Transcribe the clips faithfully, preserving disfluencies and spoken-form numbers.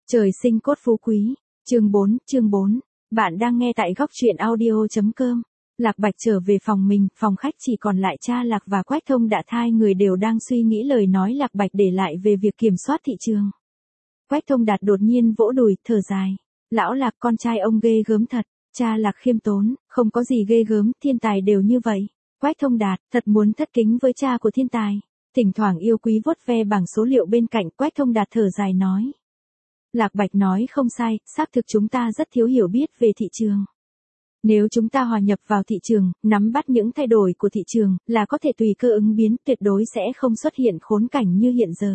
Trời sinh cốt phú quý, chương bốn, chương bốn. Bạn đang nghe tại góc truyện audio chấm com. Lạc Bạch trở về phòng mình, phòng khách chỉ còn lại cha Lạc và Quách Thông Đạt, hai người đều đang suy nghĩ lời nói Lạc Bạch để lại về việc kiểm soát thị trường. Quách Thông Đạt đột nhiên vỗ đùi, thở dài. Lão Lạc, con trai ông ghê gớm thật. Cha Lạc khiêm tốn, không có gì ghê gớm, thiên tài đều như vậy. Quách Thông Đạt, thật muốn thất kính với cha của thiên tài. Thỉnh thoảng yêu quý vuốt ve bảng số liệu bên cạnh, Quách Thông Đạt thở dài nói. Lạc Bạch nói không sai, xác thực chúng ta rất thiếu hiểu biết về thị trường. Nếu chúng ta hòa nhập vào thị trường, nắm bắt những thay đổi của thị trường, là có thể tùy cơ ứng biến, tuyệt đối sẽ không xuất hiện khốn cảnh như hiện giờ.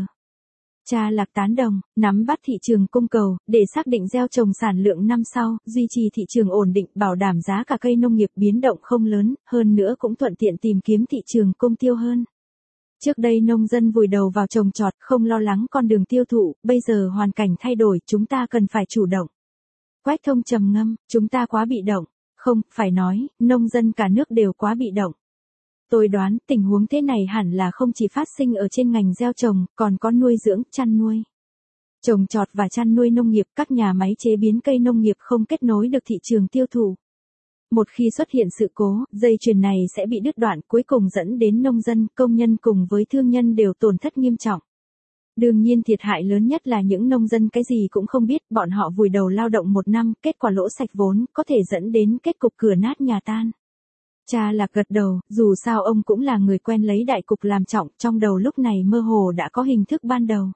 Cha Lạc tán đồng, nắm bắt thị trường cung cầu, để xác định gieo trồng sản lượng năm sau, duy trì thị trường ổn định, bảo đảm giá cả cây nông nghiệp biến động không lớn, hơn nữa cũng thuận tiện tìm kiếm thị trường cung tiêu hơn. Trước đây nông dân vùi đầu vào trồng trọt, không lo lắng con đường tiêu thụ, bây giờ hoàn cảnh thay đổi, chúng ta cần phải chủ động. Quách Thông trầm ngâm, chúng ta quá bị động. Không, phải nói, nông dân cả nước đều quá bị động. Tôi đoán, tình huống thế này hẳn là không chỉ phát sinh ở trên ngành gieo trồng, còn có nuôi dưỡng, chăn nuôi. Trồng trọt và chăn nuôi nông nghiệp, các nhà máy chế biến cây nông nghiệp không kết nối được thị trường tiêu thụ. Một khi xuất hiện sự cố, dây chuyền này sẽ bị đứt đoạn, cuối cùng dẫn đến nông dân, công nhân cùng với thương nhân đều tổn thất nghiêm trọng. Đương nhiên thiệt hại lớn nhất là những nông dân cái gì cũng không biết, bọn họ vùi đầu lao động một năm, kết quả lỗ sạch vốn, có thể dẫn đến kết cục cửa nát nhà tan. Cha Lạc gật đầu, dù sao ông cũng là người quen lấy đại cục làm trọng, trong đầu lúc này mơ hồ đã có hình thức ban đầu.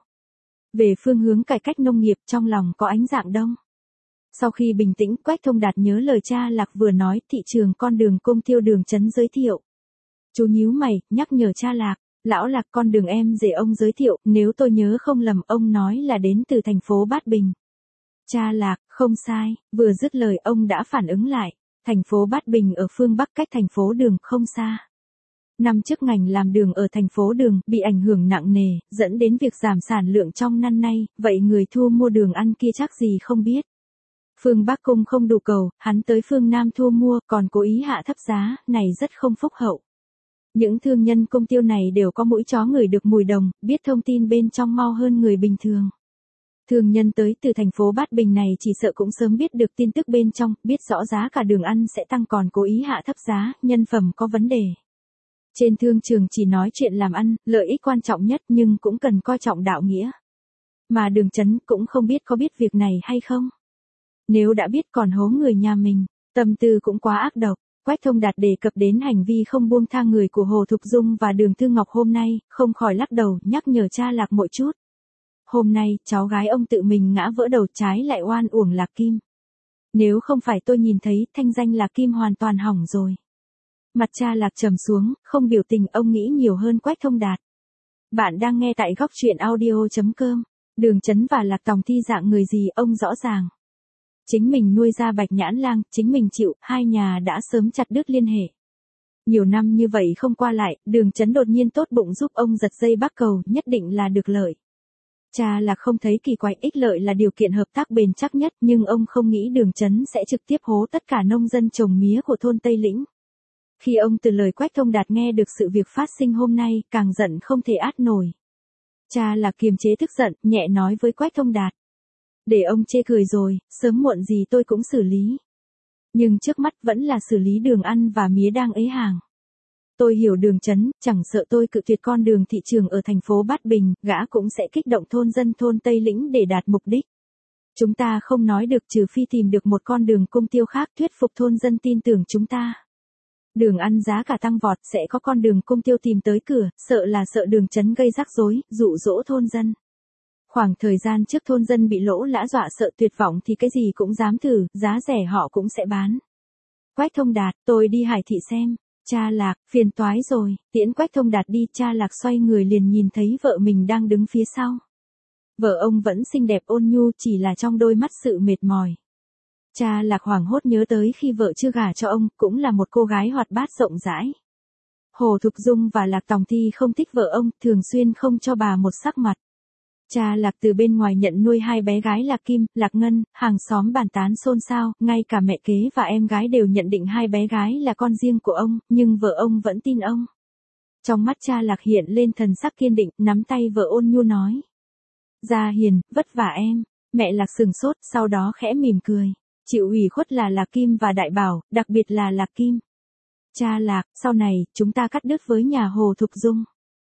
Về phương hướng cải cách nông nghiệp, trong lòng có ánh dạng đông. Sau khi bình tĩnh, Quách Thông Đạt nhớ lời cha Lạc vừa nói, thị trường con đường cung tiêu đường trấn giới thiệu. Chú nhíu mày, nhắc nhở cha Lạc, lão Lạc, con đường em rể ông giới thiệu, nếu tôi nhớ không lầm, ông nói là đến từ thành phố Bát Bình. Cha Lạc, không sai, vừa dứt lời ông đã phản ứng lại, thành phố Bát Bình ở phương Bắc cách thành phố Đường không xa. Năm trước ngành làm đường ở thành phố Đường bị ảnh hưởng nặng nề, dẫn đến việc giảm sản lượng trong năm nay, vậy người thu mua đường ăn kia chắc gì không biết. Phương Bắc cung không đủ cầu, hắn tới phương Nam thu mua, còn cố ý hạ thấp giá, này rất không phúc hậu. Những thương nhân cung tiêu này đều có mũi chó ngửi được mùi đồng, biết thông tin bên trong mau hơn người bình thường. Thương nhân tới từ thành phố Bát Bình này chỉ sợ cũng sớm biết được tin tức bên trong, biết rõ giá cả đường ăn sẽ tăng còn cố ý hạ thấp giá, nhân phẩm có vấn đề. Trên thương trường chỉ nói chuyện làm ăn, lợi ích quan trọng nhất nhưng cũng cần coi trọng đạo nghĩa. Mà Đường Trấn cũng không biết có biết việc này hay không. Nếu đã biết còn hố người nhà mình, tâm tư cũng quá ác độc. Quách Thông Đạt đề cập đến hành vi không buông tha người của Hồ Thục Dung và Đường Thư Ngọc hôm nay, không khỏi lắc đầu, nhắc nhở cha Lạc một chút. Hôm nay, cháu gái ông tự mình ngã vỡ đầu, trái lại oan uổng Lạc Kim. Nếu không phải tôi nhìn thấy, thanh danh Lạc Kim hoàn toàn hỏng rồi. Mặt cha Lạc trầm xuống, không biểu tình, ông nghĩ nhiều hơn Quách Thông Đạt. Bạn đang nghe tại góc truyện audio chấm com. Đường Trấn và Lạc Tòng Thi dạng người gì ông rõ ràng. Chính mình nuôi ra Bạch Nhãn Lang, chính mình chịu, hai nhà đã sớm chặt đứt liên hệ. Nhiều năm như vậy không qua lại, Đường Trấn đột nhiên tốt bụng giúp ông giật dây bắc cầu, nhất định là được lợi. Cha Lạc không thấy kỳ quái, ích lợi là điều kiện hợp tác bền chắc nhất, nhưng ông không nghĩ Đường Trấn sẽ trực tiếp hố tất cả nông dân trồng mía của thôn Tây Lĩnh. Khi ông từ lời Quách Thông Đạt nghe được sự việc phát sinh hôm nay, càng giận không thể át nổi. Cha Lạc kiềm chế tức giận, nhẹ nói với Quách Thông Đạt. Để ông chê cười rồi, sớm muộn gì tôi cũng xử lý. Nhưng trước mắt vẫn là xử lý đường ăn và mía đang ế hàng. Tôi hiểu Đường Trấn, chẳng sợ tôi cự tuyệt con đường thị trường ở thành phố Bát Bình, gã cũng sẽ kích động thôn dân thôn Tây Lĩnh để đạt mục đích. Chúng ta không nói được trừ phi tìm được một con đường cung tiêu khác thuyết phục thôn dân tin tưởng chúng ta. Đường ăn giá cả tăng vọt, sẽ có con đường cung tiêu tìm tới cửa, sợ là sợ Đường Trấn gây rắc rối, dụ dỗ thôn dân. Khoảng thời gian trước thôn dân bị lỗ lã dọa sợ tuyệt vọng thì cái gì cũng dám thử, giá rẻ họ cũng sẽ bán. Quách Thông Đạt, tôi đi Hải Thị xem. Cha Lạc, phiền toái rồi, tiễn Quách Thông Đạt đi, cha Lạc xoay người liền nhìn thấy vợ mình đang đứng phía sau. Vợ ông vẫn xinh đẹp ôn nhu, chỉ là trong đôi mắt sự mệt mỏi. Cha Lạc hoảng hốt nhớ tới khi vợ chưa gả cho ông, cũng là một cô gái hoạt bát rộng rãi. Hồ Thục Dung và Lạc Tòng Thi không thích vợ ông, thường xuyên không cho bà một sắc mặt. Cha Lạc từ bên ngoài nhận nuôi hai bé gái Lạc Kim, Lạc Ngân, hàng xóm bàn tán xôn xao, ngay cả mẹ kế và em gái đều nhận định hai bé gái là con riêng của ông, nhưng vợ ông vẫn tin ông. Trong mắt cha Lạc hiện lên thần sắc kiên định, nắm tay vợ ôn nhu nói. Gia Hiền, vất vả em. Mẹ Lạc sừng sốt, sau đó khẽ mỉm cười. Chịu ủy khuất là Lạc Kim và Đại Bảo, đặc biệt là Lạc Kim. Cha Lạc, sau này, chúng ta cắt đứt với nhà Hồ Thục Dung.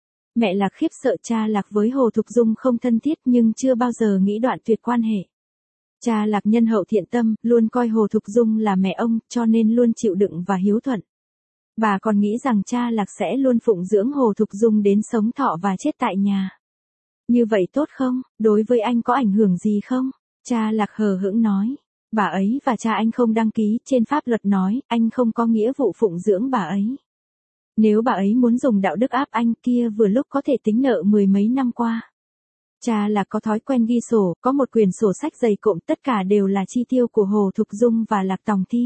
Mẹ Lạc khiếp sợ cha Lạc với Hồ Thục Dung không thân thiết nhưng chưa bao giờ nghĩ đoạn tuyệt quan hệ. Cha Lạc nhân hậu thiện tâm, luôn coi Hồ Thục Dung là mẹ ông, cho nên luôn chịu đựng và hiếu thuận. Bà còn nghĩ rằng cha Lạc sẽ luôn phụng dưỡng Hồ Thục Dung đến sống thọ và chết tại nhà. Như vậy tốt không, đối với anh có ảnh hưởng gì không? Cha Lạc hờ hững nói. Bà ấy và cha anh không đăng ký, trên pháp luật nói, anh không có nghĩa vụ phụng dưỡng bà ấy. Nếu bà ấy muốn dùng đạo đức áp anh kia vừa lúc có thể tính nợ mười mấy năm qua. Cha Lạc có thói quen ghi sổ, có một quyển sổ sách dày cộm, tất cả đều là chi tiêu của Hồ Thục Dung và Lạc Tòng Thi.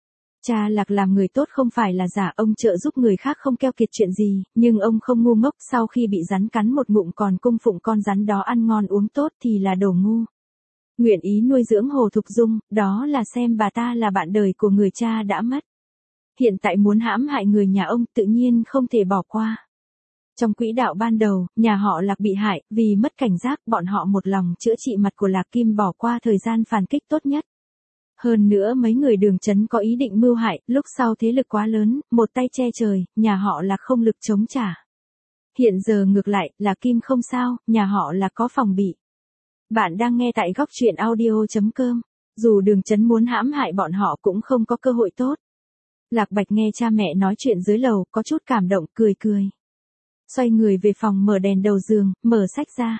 Cha Lạc làm người tốt không phải là giả, ông trợ giúp người khác không keo kiệt chuyện gì, nhưng ông không ngu ngốc, sau khi bị rắn cắn một ngụm còn cung phụng con rắn đó ăn ngon uống tốt thì là đồ ngu. Nguyện ý nuôi dưỡng Hồ Thục Dung, đó là xem bà ta là bạn đời của người cha đã mất. Hiện tại muốn hãm hại người nhà ông tự nhiên không thể bỏ qua. Trong quỹ đạo ban đầu, nhà họ Lạc bị hại, vì mất cảnh giác bọn họ một lòng chữa trị mặt của Lạc Kim bỏ qua thời gian phản kích tốt nhất. Hơn nữa mấy người Đường Chấn có ý định mưu hại, lúc sau thế lực quá lớn, một tay che trời, nhà họ Lạc không lực chống trả. Hiện giờ ngược lại, Lạc Kim không sao, nhà họ Lạc có phòng bị. Bạn đang nghe tại góc truyện audio chấm com. Dù Đường Chấn muốn hãm hại bọn họ cũng không có cơ hội tốt. Lạc Bạch nghe cha mẹ nói chuyện dưới lầu, có chút cảm động, cười cười. Xoay người về phòng mở đèn đầu giường, mở sách ra.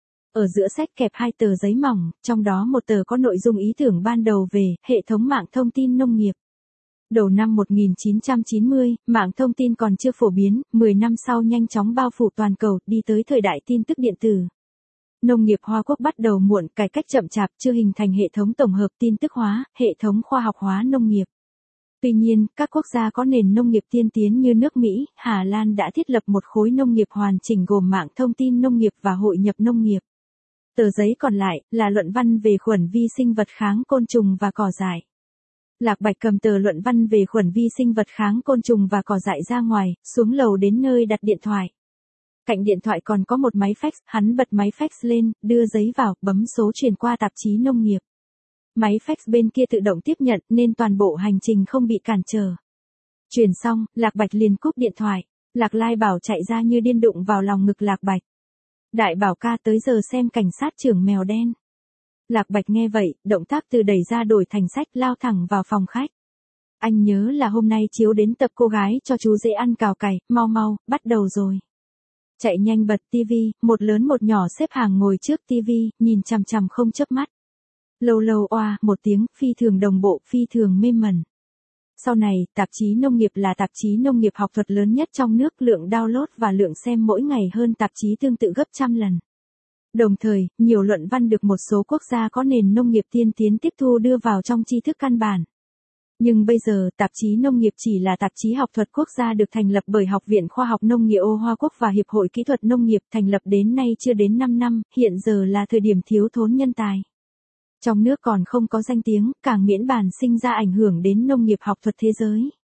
Ở giữa sách kẹp hai tờ giấy mỏng, trong đó một tờ có nội dung ý tưởng ban đầu về hệ thống mạng thông tin nông nghiệp. Đầu năm một nghìn chín trăm chín mươi, mạng thông tin còn chưa phổ biến, mười năm sau nhanh chóng bao phủ toàn cầu, đi tới thời đại tin tức điện tử. Nông nghiệp Hoa Quốc bắt đầu muộn, cải cách chậm chạp, chưa hình thành hệ thống tổng hợp tin tức hóa, hệ thống khoa học hóa nông nghiệp. Tuy nhiên, các quốc gia có nền nông nghiệp tiên tiến như nước Mỹ, Hà Lan đã thiết lập một khối nông nghiệp hoàn chỉnh gồm mạng thông tin nông nghiệp và hội nhập nông nghiệp. Tờ giấy còn lại là luận văn về khuẩn vi sinh vật kháng côn trùng và cỏ dại. Lạc Bạch cầm tờ luận văn về khuẩn vi sinh vật kháng côn trùng và cỏ dại ra ngoài, xuống lầu đến nơi đặt điện thoại. Cạnh điện thoại còn có một máy fax, hắn bật máy fax lên, đưa giấy vào, bấm số truyền qua tạp chí nông nghiệp. Máy fax bên kia tự động tiếp nhận nên toàn bộ hành trình không bị cản trở. Truyền xong, Lạc Bạch liền cúp điện thoại. Lạc Lai Bảo chạy ra như điên đụng vào lòng ngực Lạc Bạch. Đại Bảo ca tới giờ xem cảnh sát trưởng mèo đen. Lạc Bạch nghe vậy, động tác từ đẩy ra đổi thành sách lao thẳng vào phòng khách. Anh nhớ là hôm nay chiếu đến tập cô gái cho chú dễ ăn cào cày, mau mau, bắt đầu rồi. Chạy nhanh bật tivi, một lớn một nhỏ xếp hàng ngồi trước tivi, nhìn chằm chằm không chớp mắt. Lâu lâu oa, một tiếng, phi thường đồng bộ, phi thường mê mẩn. Sau này, tạp chí nông nghiệp là tạp chí nông nghiệp học thuật lớn nhất trong nước, lượng download và lượng xem mỗi ngày hơn tạp chí tương tự gấp trăm lần. Đồng thời, nhiều luận văn được một số quốc gia có nền nông nghiệp tiên tiến tiếp thu đưa vào trong tri thức căn bản. Nhưng bây giờ, tạp chí nông nghiệp chỉ là tạp chí học thuật quốc gia được thành lập bởi Học viện Khoa học Nông nghiệp Ô Hoa Quốc và Hiệp hội Kỹ thuật Nông nghiệp, thành lập đến nay chưa đến năm năm, hiện giờ là thời điểm thiếu thốn nhân tài. Trong nước còn không có danh tiếng, càng miễn bàn sinh ra ảnh hưởng đến nông nghiệp học thuật thế giới.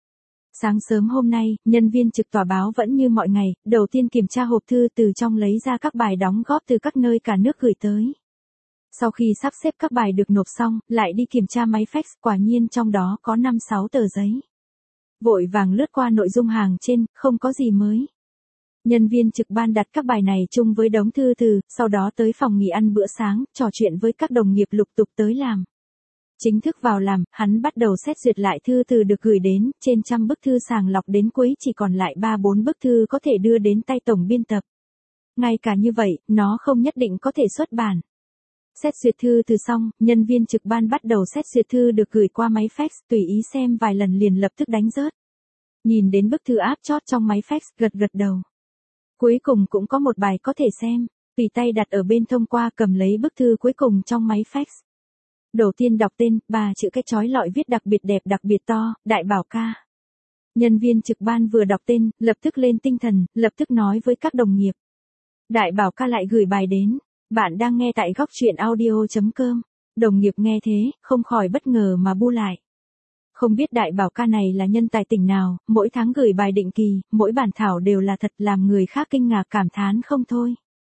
Sáng sớm hôm nay, nhân viên trực tòa báo vẫn như mọi ngày, đầu tiên kiểm tra hộp thư từ trong lấy ra các bài đóng góp từ các nơi cả nước gửi tới. Sau khi sắp xếp các bài được nộp xong, lại đi kiểm tra máy fax, quả nhiên trong đó có năm sáu tờ giấy. Vội vàng lướt qua nội dung hàng trên, không có gì mới. Nhân viên trực ban đặt các bài này chung với đống thư từ, sau đó tới phòng nghỉ ăn bữa sáng, trò chuyện với các đồng nghiệp lục tục tới làm. Chính thức vào làm, hắn bắt đầu xét duyệt lại thư từ được gửi đến, trên trăm bức thư sàng lọc đến cuối chỉ còn lại ba bốn bức thư có thể đưa đến tay tổng biên tập. Ngay cả như vậy, nó không nhất định có thể xuất bản. Xét duyệt thư từ xong, nhân viên trực ban bắt đầu xét duyệt thư được gửi qua máy fax, tùy ý xem vài lần liền lập tức đánh rớt. Nhìn đến bức thư áp chót trong máy fax, gật gật đầu. Cuối cùng cũng có một bài có thể xem, tùy tay đặt ở bên thông qua cầm lấy bức thư cuối cùng trong máy fax. Đầu tiên đọc tên, ba chữ cái chói lọi viết đặc biệt đẹp đặc biệt to, Đại Bảo ca. Nhân viên trực ban vừa đọc tên, lập tức lên tinh thần, lập tức nói với các đồng nghiệp. Đại Bảo ca lại gửi bài đến, bạn đang nghe tại góc truyện audio chấm com. Đồng nghiệp nghe thế, không khỏi bất ngờ mà bu lại. Không biết Đại Bảo ca này là nhân tài tỉnh nào, mỗi tháng gửi bài định kỳ, mỗi bản thảo đều là thật làm người khác kinh ngạc cảm thán không thôi.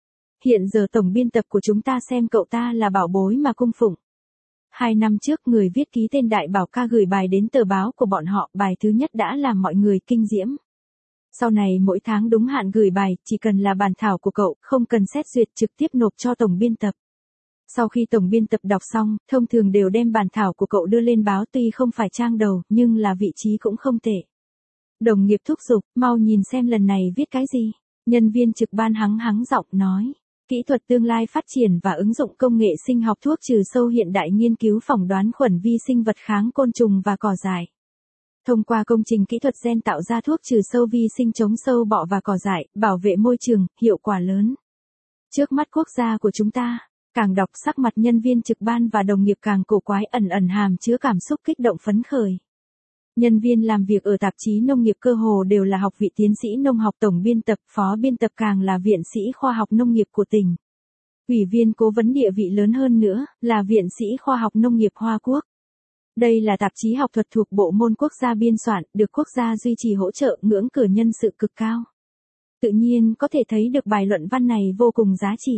hiện giờ tổng biên tập của chúng ta xem cậu ta là bảo bối mà cung phụng. Hai năm trước người viết ký tên Đại Bảo Ca gửi bài đến tờ báo của bọn họ, bài thứ nhất đã làm mọi người kinh diễm. Sau này mỗi tháng đúng hạn gửi bài, chỉ cần là bản thảo của cậu, không cần xét duyệt trực tiếp nộp cho tổng biên tập. Sau khi tổng biên tập đọc xong, thông thường đều đem bản thảo của cậu đưa lên báo, tuy không phải trang đầu, nhưng là vị trí cũng không tệ. Đồng nghiệp thúc giục, mau nhìn xem lần này viết cái gì. Nhân viên trực ban hắng hắng giọng nói. Kỹ thuật tương lai phát triển và ứng dụng công nghệ sinh học thuốc trừ sâu hiện đại nghiên cứu phỏng đoán khuẩn vi sinh vật kháng côn trùng và cỏ dại. Thông qua công trình kỹ thuật gen tạo ra thuốc trừ sâu vi sinh chống sâu bọ và cỏ dại, bảo vệ môi trường, hiệu quả lớn. Trước mắt quốc gia của chúng ta, càng đọc sắc mặt nhân viên trực ban và đồng nghiệp càng cổ quái, ẩn ẩn hàm chứa cảm xúc kích động phấn khởi. Nhân viên làm việc ở tạp chí nông nghiệp cơ hồ đều là học vị tiến sĩ nông học, tổng biên tập, phó biên tập càng là viện sĩ khoa học nông nghiệp của tỉnh. Ủy viên cố vấn địa vị lớn hơn nữa, là viện sĩ khoa học nông nghiệp Hoa Quốc. Đây là tạp chí học thuật thuộc bộ môn quốc gia biên soạn, được quốc gia duy trì hỗ trợ, ngưỡng cửa nhân sự cực cao. Tự nhiên có thể thấy được bài luận văn này vô cùng giá trị.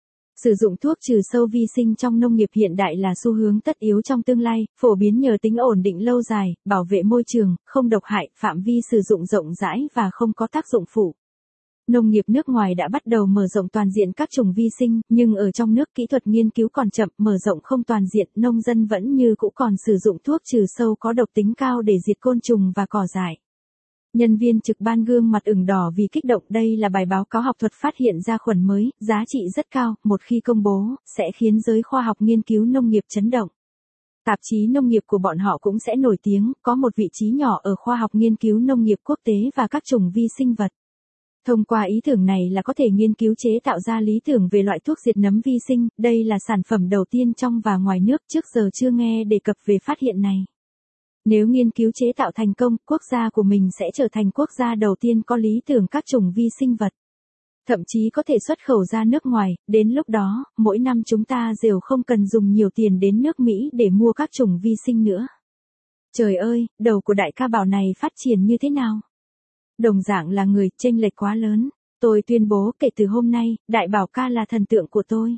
Sử dụng thuốc trừ sâu vi sinh trong nông nghiệp hiện đại là xu hướng tất yếu trong tương lai, phổ biến nhờ tính ổn định lâu dài, bảo vệ môi trường, không độc hại, phạm vi sử dụng rộng rãi và không có tác dụng phụ. Nông nghiệp nước ngoài đã bắt đầu mở rộng toàn diện các chủng vi sinh, nhưng ở trong nước kỹ thuật nghiên cứu còn chậm, mở rộng không toàn diện, nông dân vẫn như cũ còn sử dụng thuốc trừ sâu có độc tính cao để diệt côn trùng và cỏ dại. Nhân viên trực ban gương mặt ửng đỏ vì kích động, đây là bài báo cáo học thuật phát hiện ra khuẩn mới, giá trị rất cao, một khi công bố, sẽ khiến giới khoa học nghiên cứu nông nghiệp chấn động. Tạp chí nông nghiệp của bọn họ cũng sẽ nổi tiếng, có một vị trí nhỏ ở khoa học nghiên cứu nông nghiệp quốc tế và các chủng vi sinh vật. Thông qua ý tưởng này là có thể nghiên cứu chế tạo ra lý tưởng về loại thuốc diệt nấm vi sinh, đây là sản phẩm đầu tiên trong và ngoài nước, trước giờ chưa nghe đề cập về phát hiện này. Nếu nghiên cứu chế tạo thành công, quốc gia của mình sẽ trở thành quốc gia đầu tiên có lý tưởng các chủng vi sinh vật. Thậm chí có thể xuất khẩu ra nước ngoài, đến lúc đó, mỗi năm chúng ta đều không cần dùng nhiều tiền đến nước Mỹ để mua các chủng vi sinh nữa. Trời ơi, đầu của đại ca Bảo này phát triển như thế nào? Đồng dạng là người, chênh lệch quá lớn. Tôi tuyên bố kể từ hôm nay, Đại Bảo ca là thần tượng của tôi.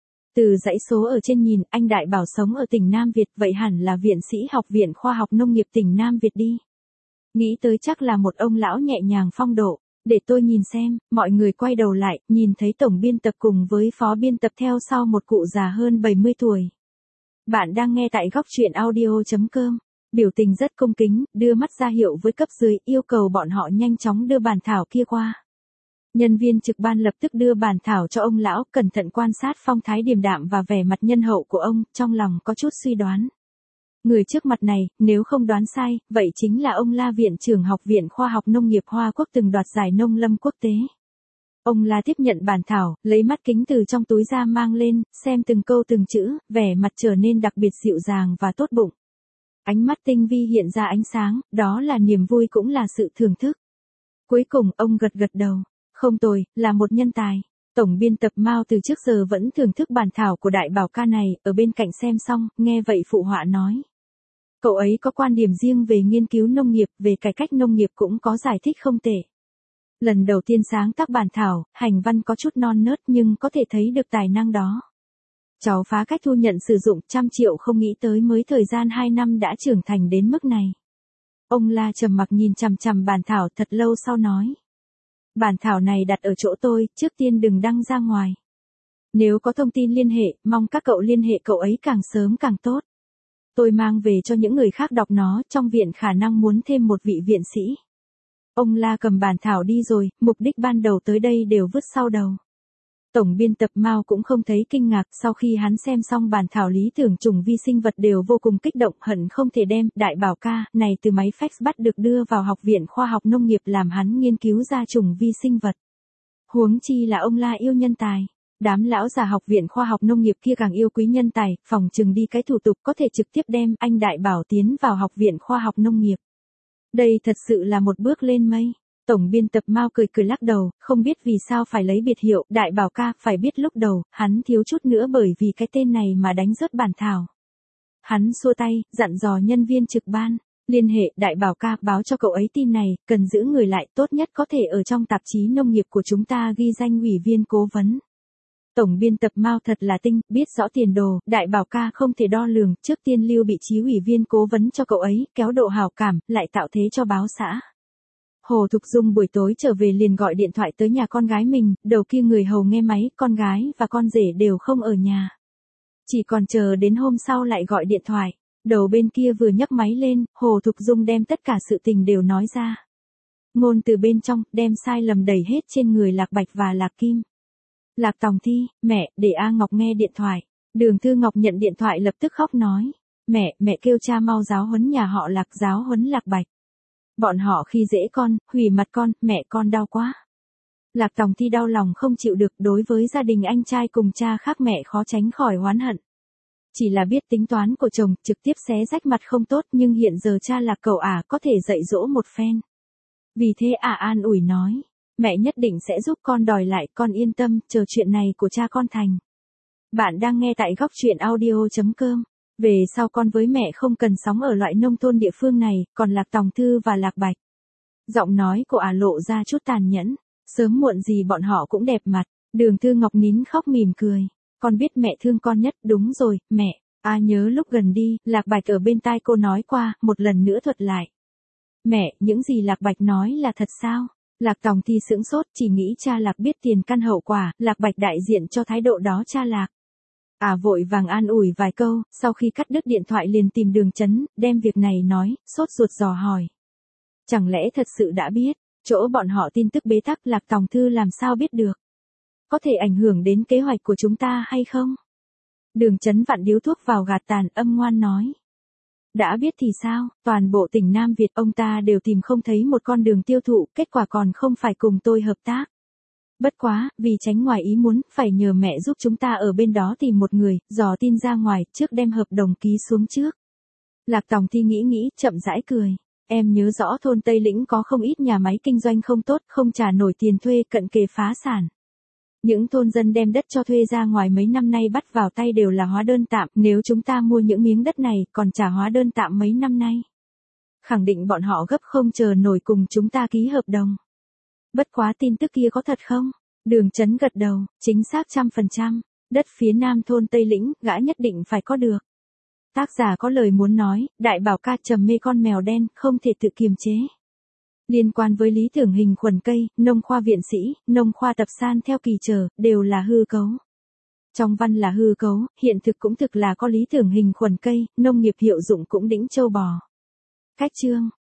Từ dãy số ở trên nhìn, anh Đại Bảo sống ở tỉnh Nam Việt, vậy hẳn là viện sĩ học viện khoa học nông nghiệp tỉnh Nam Việt đi. Nghĩ tới chắc là một ông lão nhẹ nhàng phong độ. Để tôi nhìn xem, mọi người quay đầu lại, nhìn thấy tổng biên tập cùng với phó biên tập theo sau một cụ già hơn bảy mươi tuổi. Bạn đang nghe tại góc truyện audio chấm com. Biểu tình rất cung kính, đưa mắt ra hiệu với cấp dưới, yêu cầu bọn họ nhanh chóng đưa bản thảo kia qua. Nhân viên trực ban lập tức đưa bản thảo cho ông lão, cẩn thận quan sát phong thái điềm đạm và vẻ mặt nhân hậu của ông, trong lòng có chút suy đoán. Người trước mặt này, nếu không đoán sai, vậy chính là ông La Viện trưởng Học viện Khoa học Nông nghiệp Hoa Quốc từng đoạt giải nông lâm quốc tế. Ông La tiếp nhận bản thảo, lấy mắt kính từ trong túi ra mang lên, xem từng câu từng chữ, vẻ mặt trở nên đặc biệt dịu dàng và tốt bụng. Ánh mắt tinh vi hiện ra ánh sáng, đó là niềm vui cũng là sự thưởng thức. Cuối cùng, ông gật gật đầu. Không tồi, là một nhân tài. Tổng biên tập Mao từ trước giờ vẫn thưởng thức bản thảo của Đại Bảo ca này, ở bên cạnh xem xong, nghe vậy phụ họa nói. Cậu ấy có quan điểm riêng về nghiên cứu nông nghiệp, về cải cách nông nghiệp cũng có giải thích không tệ. Lần đầu tiên sáng tác bản thảo, hành văn có chút non nớt nhưng có thể thấy được tài năng đó. Cháu phá cách thu nhận sử dụng trăm triệu không nghĩ tới mới thời gian hai năm đã trưởng thành đến mức này. Ông La trầm mặc nhìn chằm chằm bản thảo thật lâu sau nói. Bản thảo này đặt ở chỗ tôi, trước tiên đừng đăng ra ngoài. Nếu có thông tin liên hệ, mong các cậu liên hệ cậu ấy càng sớm càng tốt. Tôi mang về cho những người khác đọc nó, trong viện khả năng muốn thêm một vị viện sĩ. Ông La cầm bản thảo đi rồi, mục đích ban đầu tới đây đều vứt sau đầu. Tổng biên tập Mao cũng không thấy kinh ngạc, sau khi hắn xem xong bản thảo lý tưởng chủng vi sinh vật đều vô cùng kích động, hận không thể đem Đại Bảo ca này từ máy fax bắt được đưa vào Học viện Khoa học Nông nghiệp làm hắn nghiên cứu ra chủng vi sinh vật. Huống chi là ông La yêu nhân tài. Đám lão già Học viện Khoa học Nông nghiệp kia càng yêu quý nhân tài, phòng chừng đi cái thủ tục có thể trực tiếp đem anh Đại Bảo tiến vào Học viện Khoa học Nông nghiệp. Đây thật sự là một bước lên mây. Tổng biên tập Mao cười cười lắc đầu, không biết vì sao phải lấy biệt hiệu Đại Bảo ca, phải biết lúc đầu, hắn thiếu chút nữa bởi vì cái tên này mà đánh rớt bản thảo. Hắn xua tay, dặn dò nhân viên trực ban, liên hệ Đại Bảo ca, báo cho cậu ấy tin này, cần giữ người lại, tốt nhất có thể ở trong tạp chí nông nghiệp của chúng ta ghi danh ủy viên cố vấn. Tổng biên tập Mao thật là tinh, biết rõ tiền đồ, đại bảo ca không thể đo lường, trước tiên lưu bị chí ủy viên cố vấn cho cậu ấy, kéo độ hào cảm, lại tạo thế cho báo xã. Hồ Thục Dung buổi tối trở về liền gọi điện thoại tới nhà con gái mình, đầu kia người hầu nghe máy, con gái và con rể đều không ở nhà. Chỉ còn chờ đến hôm sau lại gọi điện thoại, đầu bên kia vừa nhấc máy lên, Hồ Thục Dung đem tất cả sự tình đều nói ra. Ngôn từ bên trong, đem sai lầm đẩy hết trên người Lạc Bạch và Lạc Kim. Lạc Tòng Thi, mẹ, để A Ngọc nghe điện thoại. Đường Thư Ngọc nhận điện thoại lập tức khóc nói. Mẹ, mẹ kêu cha mau giáo huấn nhà họ Lạc, giáo huấn Lạc Bạch. Bọn họ khi dễ con, hủy mặt con, mẹ con đau quá. Lạc Tòng Thi đau lòng không chịu được, đối với gia đình anh trai cùng cha khác mẹ khó tránh khỏi oán hận. Chỉ là biết tính toán của chồng, trực tiếp xé rách mặt không tốt, nhưng hiện giờ cha Lạc cậu ả có thể dạy dỗ một phen. Vì thế ả an ủi nói, mẹ nhất định sẽ giúp con đòi lại, con yên tâm, chờ chuyện này của cha con thành. Bạn đang nghe tại góc truyện audio chấm com. Về sau con với mẹ không cần sống ở loại nông thôn địa phương này, còn Lạc Tòng Thư và Lạc Bạch. Giọng nói của ả lộ ra chút tàn nhẫn, sớm muộn gì bọn họ cũng đẹp mặt. Đường Thư Ngọc nín khóc mỉm cười, con biết mẹ thương con nhất, đúng rồi, mẹ. A nhớ lúc gần đi, Lạc Bạch ở bên tai cô nói qua, một lần nữa thuật lại. Mẹ, những gì Lạc Bạch nói là thật sao? Lạc Tòng Thi sững sốt, chỉ nghĩ cha Lạc biết tiền căn hậu quả, Lạc Bạch đại diện cho thái độ đó cha Lạc. À vội vàng an ủi vài câu, sau khi cắt đứt điện thoại liền tìm Đường Chấn, đem việc này nói, sốt ruột dò hỏi. Chẳng lẽ thật sự đã biết, chỗ bọn họ tin tức bế tắc, Lạc Tòng Thư làm sao biết được? Có thể ảnh hưởng đến kế hoạch của chúng ta hay không? Đường Chấn vặn điếu thuốc vào gạt tàn, âm ngoan nói. Đã biết thì sao, toàn bộ tỉnh Nam Việt ông ta đều tìm không thấy một con đường tiêu thụ, kết quả còn không phải cùng tôi hợp tác. Bất quá, vì tránh ngoài ý muốn, phải nhờ mẹ giúp chúng ta ở bên đó tìm một người, dò tin ra ngoài, trước đem hợp đồng ký xuống trước. Lạc Tòng Thi nghĩ nghĩ, chậm rãi cười. Em nhớ rõ thôn Tây Lĩnh có không ít nhà máy kinh doanh không tốt, không trả nổi tiền thuê, cận kề phá sản. Những thôn dân đem đất cho thuê ra ngoài mấy năm nay bắt vào tay đều là hóa đơn tạm, nếu chúng ta mua những miếng đất này, còn trả hóa đơn tạm mấy năm nay. Khẳng định bọn họ gấp không chờ nổi cùng chúng ta ký hợp đồng. Bất quá tin tức kia có thật không? Đường Chấn gật đầu, chính xác trăm phần trăm. Đất phía nam thôn Tây Lĩnh, gã nhất định phải có được. Tác giả có lời muốn nói, đại bảo ca trầm mê con mèo đen, không thể tự kiềm chế. Liên quan với lý tưởng hình khuẩn cây, nông khoa viện sĩ, nông khoa tập san theo kỳ trở, đều là hư cấu. Trong văn là hư cấu, hiện thực cũng thực là có lý tưởng hình khuẩn cây, nông nghiệp hiệu dụng cũng đỉnh châu bò. Cách chương